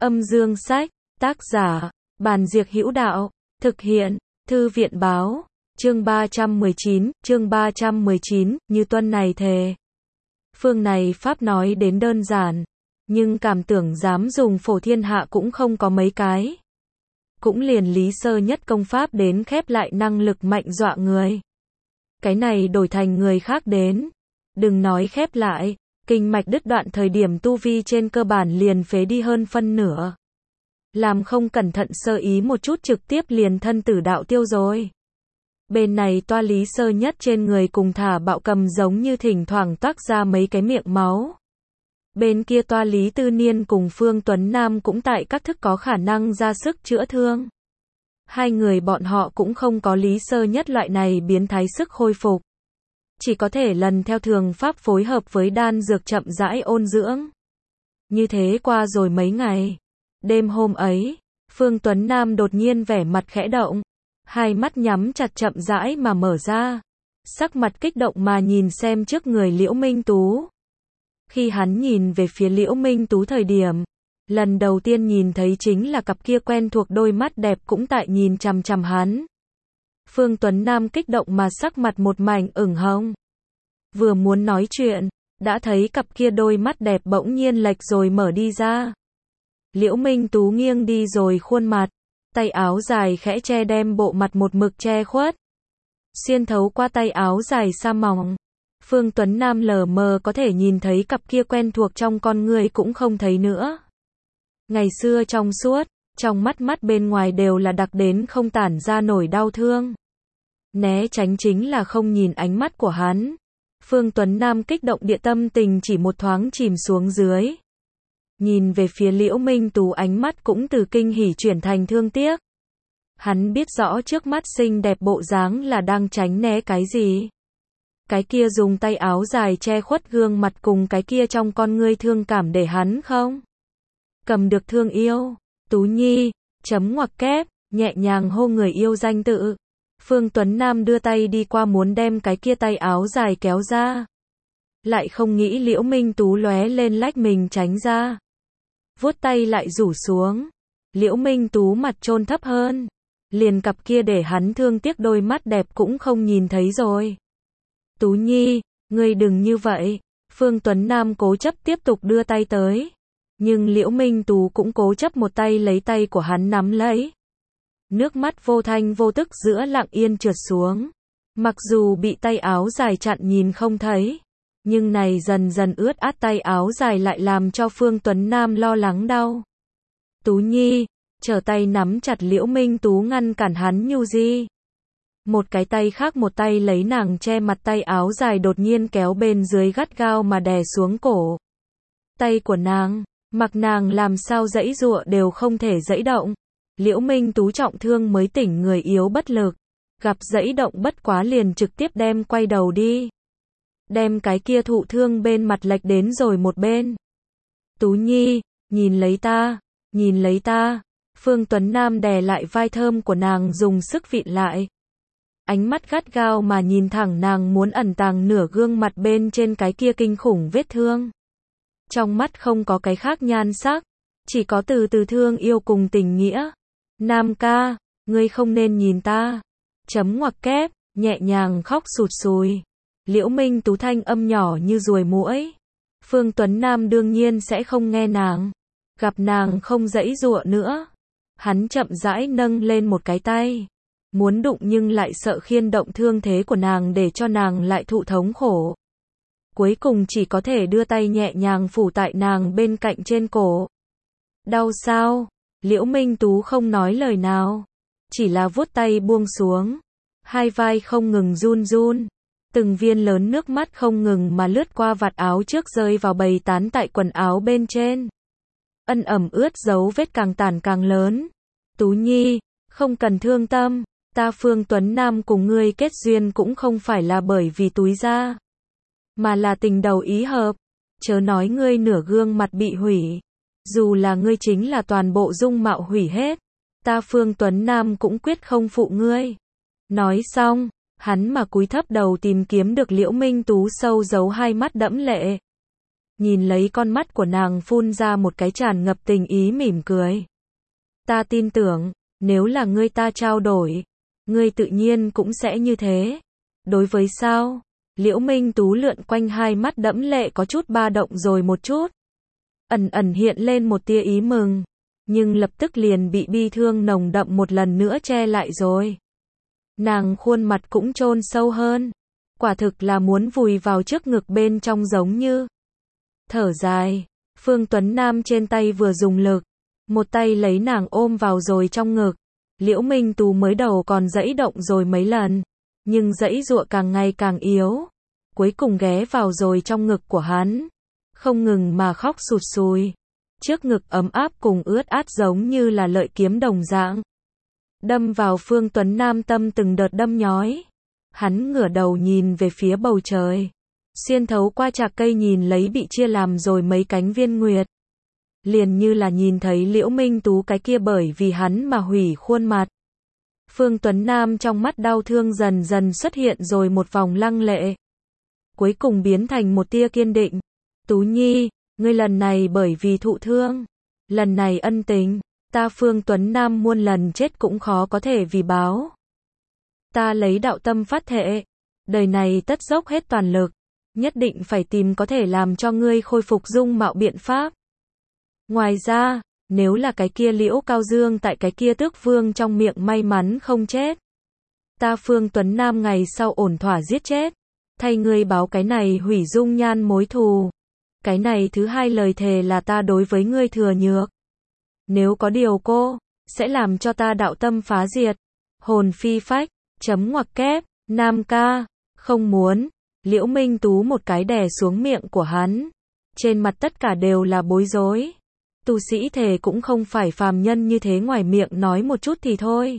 Âm dương sách, tác giả, Bàn Diệc Hữu Đạo, thực hiện, Thư viện báo, chương 319, như tuân này thề. Phương này pháp nói đến đơn giản, nhưng cảm tưởng dám dùng phổ thiên hạ cũng không có mấy cái. Cũng liền lý sơ nhất công pháp đến khép lại năng lực mạnh dọa người. Cái này đổi thành người khác đến, đừng nói khép lại, kinh mạch đứt đoạn thời điểm tu vi trên cơ bản liền phế đi hơn phân nửa. Làm không cẩn thận sơ ý một chút trực tiếp liền thân tử đạo tiêu rồi. Bên này toa lý sơ nhất trên người cùng thả bạo cầm giống như thỉnh thoảng toát ra mấy cái miệng máu. Bên kia toa lý tư niên cùng Phương Tuấn Nam cũng tại các thức có khả năng ra sức chữa thương. Hai người bọn họ cũng không có lý sơ nhất loại này biến thái sức khôi phục. Chỉ có thể lần theo thường pháp phối hợp với đan dược chậm rãi ôn dưỡng. Như thế qua rồi mấy ngày. Đêm hôm ấy, Phương Tuấn Nam đột nhiên vẻ mặt khẽ động. Hai mắt nhắm chặt chậm rãi mà mở ra. Sắc mặt kích động mà nhìn xem trước người Liễu Minh Tú. Khi hắn nhìn về phía Liễu Minh Tú thời điểm, lần đầu tiên nhìn thấy chính là cặp kia quen thuộc đôi mắt đẹp cũng tại nhìn chằm chằm hắn. Phương Tuấn Nam kích động mà sắc mặt một mảnh ửng hồng. Vừa muốn nói chuyện, đã thấy cặp kia đôi mắt đẹp bỗng nhiên lệch rồi mở đi ra. Liễu Minh Tú nghiêng đi rồi khuôn mặt, tay áo dài khẽ che đem bộ mặt một mực che khuất. Xuyên thấu qua tay áo dài sa mỏng, Phương Tuấn Nam lờ mờ có thể nhìn thấy cặp kia quen thuộc trong con người cũng không thấy nữa. Ngày xưa trong suốt, trong mắt bên ngoài đều là đặc đến không tản ra nổi đau thương. Né tránh chính là không nhìn ánh mắt của hắn. Phương Tuấn Nam kích động địa tâm tình chỉ một thoáng chìm xuống dưới. Nhìn về phía Liễu Minh Tú ánh mắt cũng từ kinh hỉ chuyển thành thương tiếc. Hắn biết rõ trước mắt xinh đẹp bộ dáng là đang tránh né cái gì. Cái kia dùng tay áo dài che khuất gương mặt cùng cái kia trong con ngươi thương cảm để hắn không cầm được thương yêu. Tú Nhi, chấm ngoặc kép, nhẹ nhàng hô người yêu danh tự. Phương Tuấn Nam đưa tay đi qua muốn đem cái kia tay áo dài kéo ra. Lại không nghĩ Liễu Minh Tú lóe lên lách mình tránh ra. Vuốt tay lại rủ xuống. Liễu Minh Tú mặt chôn thấp hơn. Liền cặp kia để hắn thương tiếc đôi mắt đẹp cũng không nhìn thấy rồi. Tú Nhi, ngươi đừng như vậy. Phương Tuấn Nam cố chấp tiếp tục đưa tay tới. Nhưng Liễu Minh Tú cũng cố chấp một tay lấy tay của hắn nắm lấy. Nước mắt vô thanh vô tức giữa lặng yên trượt xuống. Mặc dù bị tay áo dài chặn nhìn không thấy. Nhưng này dần dần ướt át tay áo dài lại làm cho Phương Tuấn Nam lo lắng đau. Tú Nhi, trở tay nắm chặt Liễu Minh Tú ngăn cản hắn nhu di. Một cái tay khác một tay lấy nàng che mặt tay áo dài đột nhiên kéo bên dưới gắt gao mà đè xuống cổ. Tay của nàng, mặc nàng làm sao giãy giụa đều không thể giãy động. Liễu Minh Tú trọng thương mới tỉnh người yếu bất lực. Gặp giãy động bất quá liền trực tiếp đem quay đầu đi. Đem cái kia thụ thương bên mặt lệch đến rồi một bên. Tú Nhi, nhìn lấy ta, nhìn lấy ta. Phương Tuấn Nam đè lại vai thơm của nàng dùng sức vịn lại. Ánh mắt gắt gao mà nhìn thẳng nàng muốn ẩn tàng nửa gương mặt bên trên cái kia kinh khủng vết thương. Trong mắt không có cái khác nhan sắc, chỉ có từ thương yêu cùng tình nghĩa. Nam ca, ngươi không nên nhìn ta. Chấm ngoặc kép, nhẹ nhàng khóc sụt sùi. Liễu Minh Tú thanh âm nhỏ như ruồi muỗi. Phương Tuấn Nam đương nhiên sẽ không nghe nàng. Gặp nàng không giãy giụa nữa. Hắn chậm rãi nâng lên một cái tay. Muốn đụng nhưng lại sợ khiên động thương thế của nàng để cho nàng lại thụ thống khổ. Cuối cùng chỉ có thể đưa tay nhẹ nhàng phủ tại nàng bên cạnh trên cổ. Đau sao? Liễu Minh Tú không nói lời nào. Chỉ là vuốt tay buông xuống. Hai vai không ngừng run run. Từng viên lớn nước mắt không ngừng mà lướt qua vạt áo trước rơi vào bầy tán tại quần áo bên trên. Ân ẩm ướt dấu vết càng tàn càng lớn. Tú Nhi, không cần thương tâm. Ta Phương Tuấn Nam cùng ngươi kết duyên cũng không phải là bởi vì túi da. Mà là tình đầu ý hợp. Chớ nói ngươi nửa gương mặt bị hủy. Dù là ngươi chính là toàn bộ dung mạo hủy hết. Ta Phương Tuấn Nam cũng quyết không phụ ngươi. Nói xong, hắn mà cúi thấp đầu tìm kiếm được Liễu Minh Tú sâu giấu hai mắt đẫm lệ. nhìn lấy con mắt của nàng phun ra một cái tràn ngập tình ý mỉm cười. Ta tin tưởng, nếu là ngươi ta trao đổi, ngươi tự nhiên cũng sẽ như thế. Đối với sao? Liễu Minh Tú lượn quanh hai mắt đẫm lệ có chút ba động rồi một chút. Ẩn ẩn hiện lên một tia ý mừng, nhưng lập tức liền bị bi thương nồng đậm một lần nữa che lại rồi. Nàng khuôn mặt cũng chôn sâu hơn, quả thực là muốn vùi vào trước ngực bên trong giống như. Thở dài, Phương Tuấn Nam trên tay vừa dùng lực, một tay lấy nàng ôm vào rồi trong ngực. Liễu Minh Tú mới đầu còn giãy động rồi mấy lần, nhưng giãy giụa càng ngày càng yếu, cuối cùng ghé vào rồi trong ngực của hắn, không ngừng mà khóc sụt sùi. Trước ngực ấm áp cùng ướt át giống như là lợi kiếm đồng dạng, đâm vào Phương Tuấn Nam tâm từng đợt đâm nhói. Hắn ngửa đầu nhìn về phía bầu trời, xuyên thấu qua trạc cây nhìn lấy bị chia làm rồi mấy cánh viên nguyệt. Liền như là nhìn thấy Liễu Minh Tú cái kia bởi vì hắn mà hủy khuôn mặt. Phương Tuấn Nam trong mắt đau thương dần dần xuất hiện rồi một vòng lăng lệ, cuối cùng biến thành một tia kiên định. Tú Nhi, ngươi lần này bởi vì thụ thương, lần này ân tình, ta Phương Tuấn Nam muôn lần chết cũng khó có thể vì báo. Ta lấy đạo tâm phát thệ, đời này tất dốc hết toàn lực, nhất định phải tìm có thể làm cho ngươi khôi phục dung mạo biện pháp. Ngoài ra, nếu là cái kia Liễu Cao Dương tại cái kia Tước Vương trong miệng may mắn không chết, ta Phương Tuấn Nam ngày sau ổn thỏa giết chết, thay ngươi báo cái này hủy dung nhan mối thù. Cái này thứ hai lời thề là ta đối với ngươi thừa nhược. Nếu có điều cô, sẽ làm cho ta đạo tâm phá diệt, hồn phi phách, chấm ngoặc kép, Nam ca, không muốn. Liễu Minh Tú một cái đè xuống miệng của hắn, trên mặt tất cả đều là bối rối. Tu sĩ thề cũng không phải phàm nhân như thế ngoài miệng nói một chút thì thôi.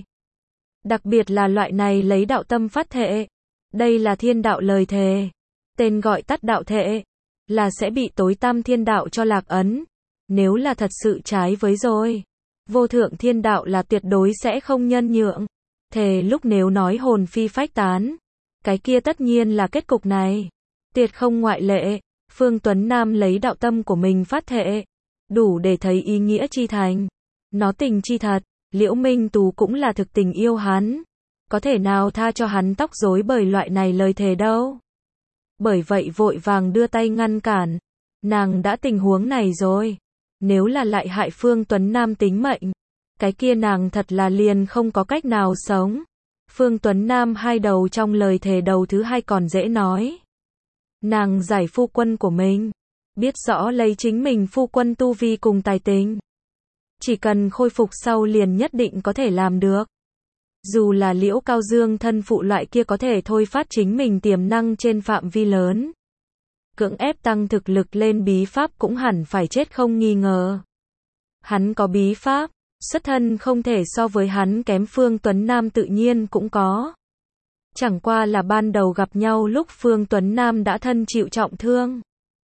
Đặc biệt là loại này lấy đạo tâm phát thệ. Đây là thiên đạo lời thề. Tên gọi tắt đạo thệ, là sẽ bị tối tăm thiên đạo cho lạc ấn. Nếu là thật sự trái với rồi, vô thượng thiên đạo là tuyệt đối sẽ không nhân nhượng. Thề lúc nếu nói hồn phi phách tán, cái kia tất nhiên là kết cục này. Tuyệt không ngoại lệ, Phương Tuấn Nam lấy đạo tâm của mình phát thệ, đủ để thấy ý nghĩa chi thành. Nó tình chi thật, Liễu Minh Tú cũng là thực tình yêu hắn. Có thể nào tha cho hắn tóc rối bởi loại này lời thề đâu. Bởi vậy vội vàng đưa tay ngăn cản. Nàng đã tình huống này rồi. Nếu là lại hại Phương Tuấn Nam tính mệnh, cái kia nàng thật là liền không có cách nào sống. Phương Tuấn Nam hai đầu trong lời thề đầu thứ hai còn dễ nói. Nàng giải phu quân của mình, biết rõ lấy chính mình phu quân tu vi cùng tài tình, chỉ cần khôi phục sau liền nhất định có thể làm được. Dù là Liễu Cao Dương thân phụ loại kia có thể thôi phát chính mình tiềm năng trên phạm vi lớn, cưỡng ép tăng thực lực lên bí pháp cũng hẳn phải chết không nghi ngờ. Hắn có bí pháp, xuất thân không thể so với hắn kém. Phương Tuấn Nam tự nhiên cũng có. Chẳng qua là ban đầu gặp nhau lúc Phương Tuấn Nam đã thân chịu trọng thương,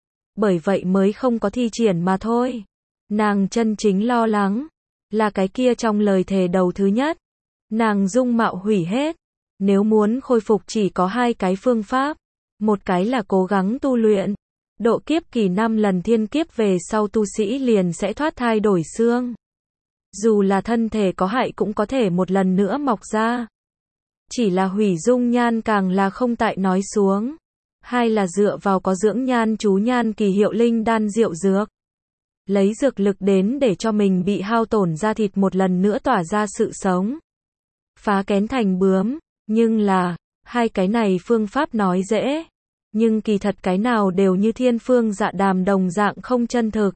bởi vậy mới không có thi triển mà thôi. Nàng chân chính lo lắng là cái kia trong lời thề đầu thứ nhất, nàng dung mạo hủy hết. Nếu muốn khôi phục chỉ có hai cái phương pháp, một cái là cố gắng tu luyện, độ kiếp kỳ 5 lần thiên kiếp về sau tu sĩ liền sẽ thoát thai đổi xương. Dù là thân thể có hại cũng có thể một lần nữa mọc ra. Chỉ là hủy dung nhan càng là không tại nói xuống. Hai là dựa vào có dưỡng nhan chú nhan kỳ hiệu linh đan diệu dược, lấy dược lực đến để cho mình bị hao tổn da thịt một lần nữa tỏa ra sự sống, phá kén thành bướm. Nhưng là, hai cái này phương pháp nói dễ, nhưng kỳ thật cái nào đều như thiên phương dạ đàm đồng dạng không chân thực.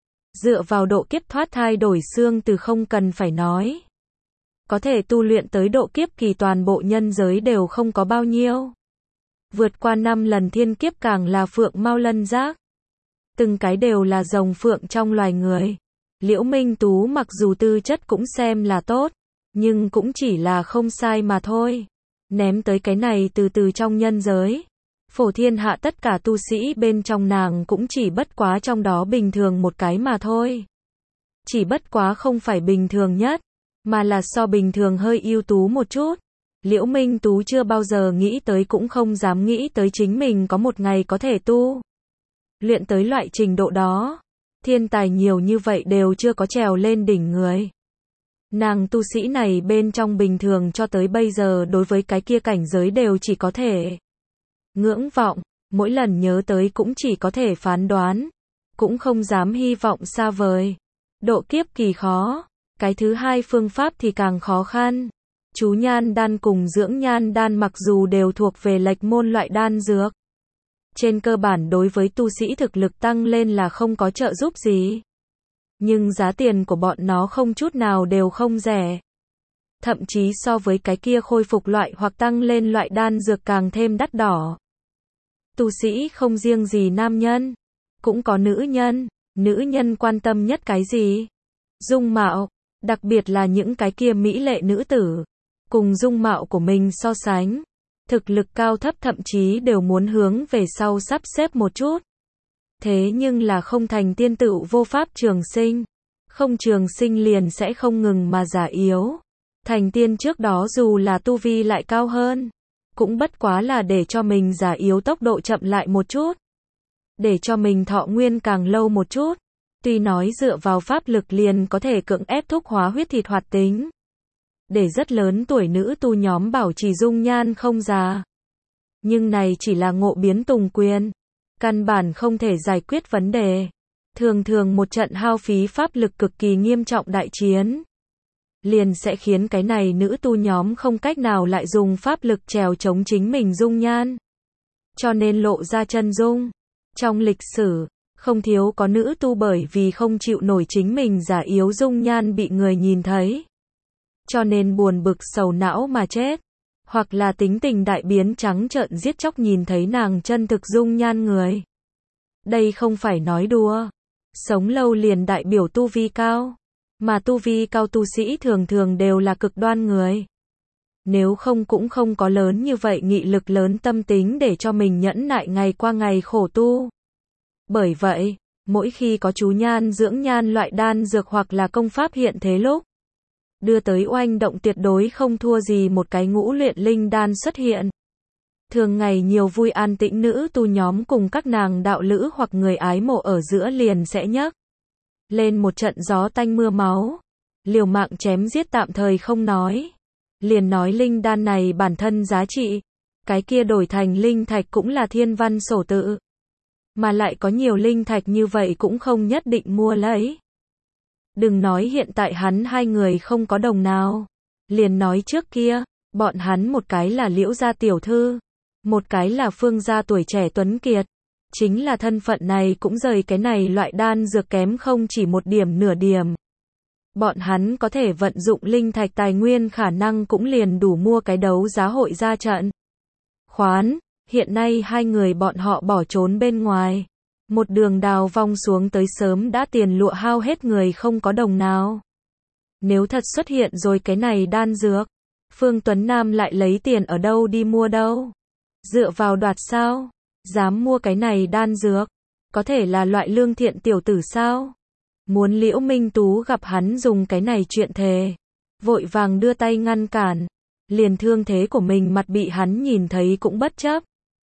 Dựa vào độ kiếp thoát thai đổi xương từ không cần phải nói. Có thể tu luyện tới độ kiếp kỳ toàn bộ nhân giới đều không có bao nhiêu. Vượt qua 5 lần thiên kiếp càng là phượng mao lân giác. Từng cái đều là rồng phượng trong loài người. Liễu Minh Tú mặc dù tư chất cũng xem là tốt, nhưng cũng chỉ là không sai mà thôi. Ném tới cái này từ từ trong nhân giới. Phổ thiên hạ tất cả tu sĩ bên trong nàng cũng chỉ bất quá trong đó bình thường một cái mà thôi. Chỉ bất quá không phải bình thường nhất, mà là so bình thường hơi ưu tú một chút. Liễu Minh Tú chưa bao giờ nghĩ tới cũng không dám nghĩ tới chính mình có một ngày có thể tu Luyện tới loại trình độ đó, thiên tài nhiều như vậy đều chưa có trèo lên đỉnh người. Nàng tu sĩ này bên trong bình thường cho tới bây giờ đối với cái kia cảnh giới đều chỉ có thể ngưỡng vọng, mỗi lần nhớ tới cũng chỉ có thể phán đoán, cũng không dám hy vọng xa vời. Độ kiếp kỳ khó, cái thứ hai phương pháp thì càng khó khăn. Chú nhan đan cùng dưỡng nhan đan mặc dù đều thuộc về lệch môn loại đan dược, trên cơ bản đối với tu sĩ thực lực tăng lên là không có trợ giúp gì. Nhưng giá tiền của bọn nó không chút nào đều không rẻ. Thậm chí so với cái kia khôi phục loại hoặc tăng lên loại đan dược càng thêm đắt đỏ. Tu sĩ không riêng gì nam nhân, cũng có nữ nhân. Nữ nhân quan tâm nhất cái gì? Dung mạo, đặc biệt là những cái kia mỹ lệ nữ tử. Cùng dung mạo của mình so sánh, thực lực cao thấp thậm chí đều muốn hướng về sau sắp xếp một chút. Thế nhưng là không thành tiên tựu vô pháp trường sinh. Không trường sinh liền sẽ không ngừng mà già yếu. Thành tiên trước đó dù là tu vi lại cao hơn, cũng bất quá là để cho mình già yếu tốc độ chậm lại một chút. Để cho mình thọ nguyên càng lâu một chút. Tuy nói dựa vào pháp lực liền có thể cưỡng ép thúc hóa huyết thịt hoạt tính. Để rất lớn tuổi nữ tu nhóm bảo trì dung nhan không già. Nhưng này chỉ là ngộ biến tùng quyền. Căn bản không thể giải quyết vấn đề. Thường thường một trận hao phí pháp lực cực kỳ nghiêm trọng đại chiến, liền sẽ khiến cái này nữ tu nhóm không cách nào lại dùng pháp lực trèo chống chính mình dung nhan. Cho nên lộ ra chân dung. Trong lịch sử, không thiếu có nữ tu bởi vì không chịu nổi chính mình giả yếu dung nhan bị người nhìn thấy. Cho nên buồn bực sầu não mà chết. Hoặc là tính tình đại biến trắng trợn giết chóc nhìn thấy nàng chân thực dung nhan người. Đây không phải nói đùa. Sống lâu liền đại biểu tu vi cao. Mà tu vi cao tu sĩ thường thường đều là cực đoan người. Nếu không cũng không có lớn như vậy nghị lực lớn tâm tính để cho mình nhẫn nại ngày qua ngày khổ tu. Bởi vậy, mỗi khi có chú nhan dưỡng nhan loại đan dược hoặc là công pháp hiện thế lúc, đưa tới oanh động tuyệt đối không thua gì một cái ngũ luyện linh đan xuất hiện. Thường ngày nhiều vui an tĩnh nữ tu nhóm cùng các nàng đạo lữ hoặc người ái mộ ở giữa liền sẽ nhấc lên một trận gió tanh mưa máu. Liều mạng chém giết tạm thời không nói. Liền nói linh đan này bản thân giá trị. Cái kia đổi thành linh thạch cũng là thiên văn sổ tự. Mà lại có nhiều linh thạch như vậy cũng không nhất định mua lấy. Đừng nói hiện tại hắn hai người không có đồng nào. Liền nói trước kia, bọn hắn một cái là Liễu gia tiểu thư, một cái là Phương gia tuổi trẻ tuấn kiệt. Chính là thân phận này cũng rời cái này loại đan dược kém không chỉ một điểm nửa điểm. Bọn hắn có thể vận dụng linh thạch tài nguyên khả năng cũng liền đủ mua cái đấu giá hội ra trận. Khoán, hiện nay hai người bọn họ bỏ trốn bên ngoài. Một đường đào vong xuống tới sớm đã tiền lụa hao hết người không có đồng nào. Nếu thật xuất hiện rồi cái này đan dược, Phương Tuấn Nam lại lấy tiền ở đâu đi mua đâu? Dựa vào đoạt sao? Dám mua cái này đan dược? Có thể là loại lương thiện tiểu tử sao? Muốn Liễu Minh Tú gặp hắn dùng cái này chuyện thề. Vội vàng đưa tay ngăn cản. Liền thương thế của mình mặt bị hắn nhìn thấy cũng bất chấp.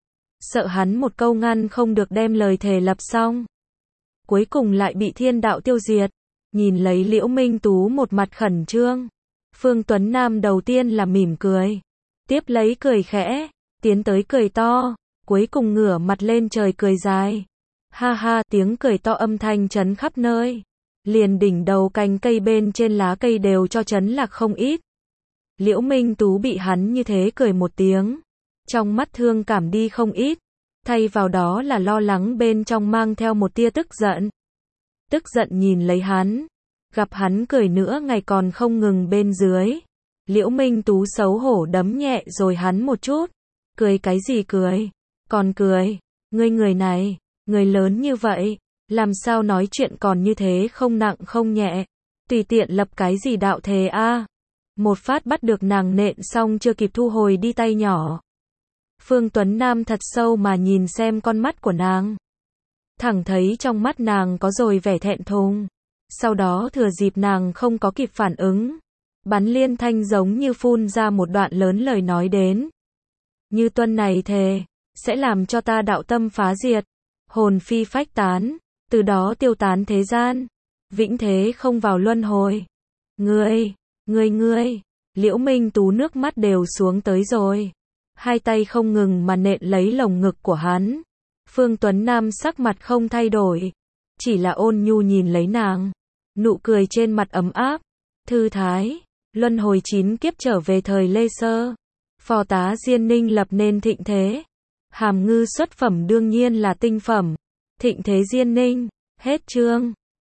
Sợ hắn một câu ngăn không được đem lời thề lập xong. Cuối cùng lại bị thiên đạo tiêu diệt. Nhìn lấy Liễu Minh Tú một mặt khẩn trương. Phương Tuấn Nam đầu tiên là mỉm cười. Tiếp lấy cười khẽ. Tiến tới cười to. Cuối cùng ngửa mặt lên trời cười dài. Ha ha, tiếng cười to âm thanh chấn khắp nơi. Liền đỉnh đầu cành cây bên trên lá cây đều cho chấn lạc không ít. Liễu Minh Tú bị hắn như thế cười một tiếng. Trong mắt thương cảm đi không ít. Thay vào đó là lo lắng bên trong mang theo một tia tức giận. Tức giận nhìn lấy hắn. Gặp hắn cười nữa ngày còn không ngừng bên dưới. Liễu Minh Tú xấu hổ đấm nhẹ rồi hắn một chút. Cười cái gì cười? Còn cười. Ngươi người này, người lớn như vậy. Làm sao nói chuyện còn như thế không nặng không nhẹ. Tùy tiện lập cái gì đạo thề a. Một phát bắt được nàng nện xong chưa kịp thu hồi đi tay nhỏ. Phương Tuấn Nam thật sâu mà nhìn xem con mắt của nàng. Thẳng thấy trong mắt nàng có rồi vẻ thẹn thùng. Sau đó thừa dịp nàng không có kịp phản ứng. Bắn liên thanh giống như phun ra một đoạn lớn lời nói đến. Như tuân này thề, sẽ làm cho ta đạo tâm phá diệt. hồn phi phách tán, từ đó tiêu tán thế gian, vĩnh thế không vào luân hồi. Ngươi, Liễu Minh Tú nước mắt đều xuống tới rồi. Hai tay không ngừng mà nện lấy lồng ngực của hắn. Phương Tuấn Nam sắc mặt không thay đổi, chỉ là ôn nhu nhìn lấy nàng, nụ cười trên mặt ấm áp, thư thái. Luân hồi 9 kiếp trở về thời Lê Sơ, phò tá Diên Ninh lập nên thịnh thế. Hàm Ngư xuất phẩm đương nhiên là tinh phẩm. Thịnh thế Diên Ninh, hết chương.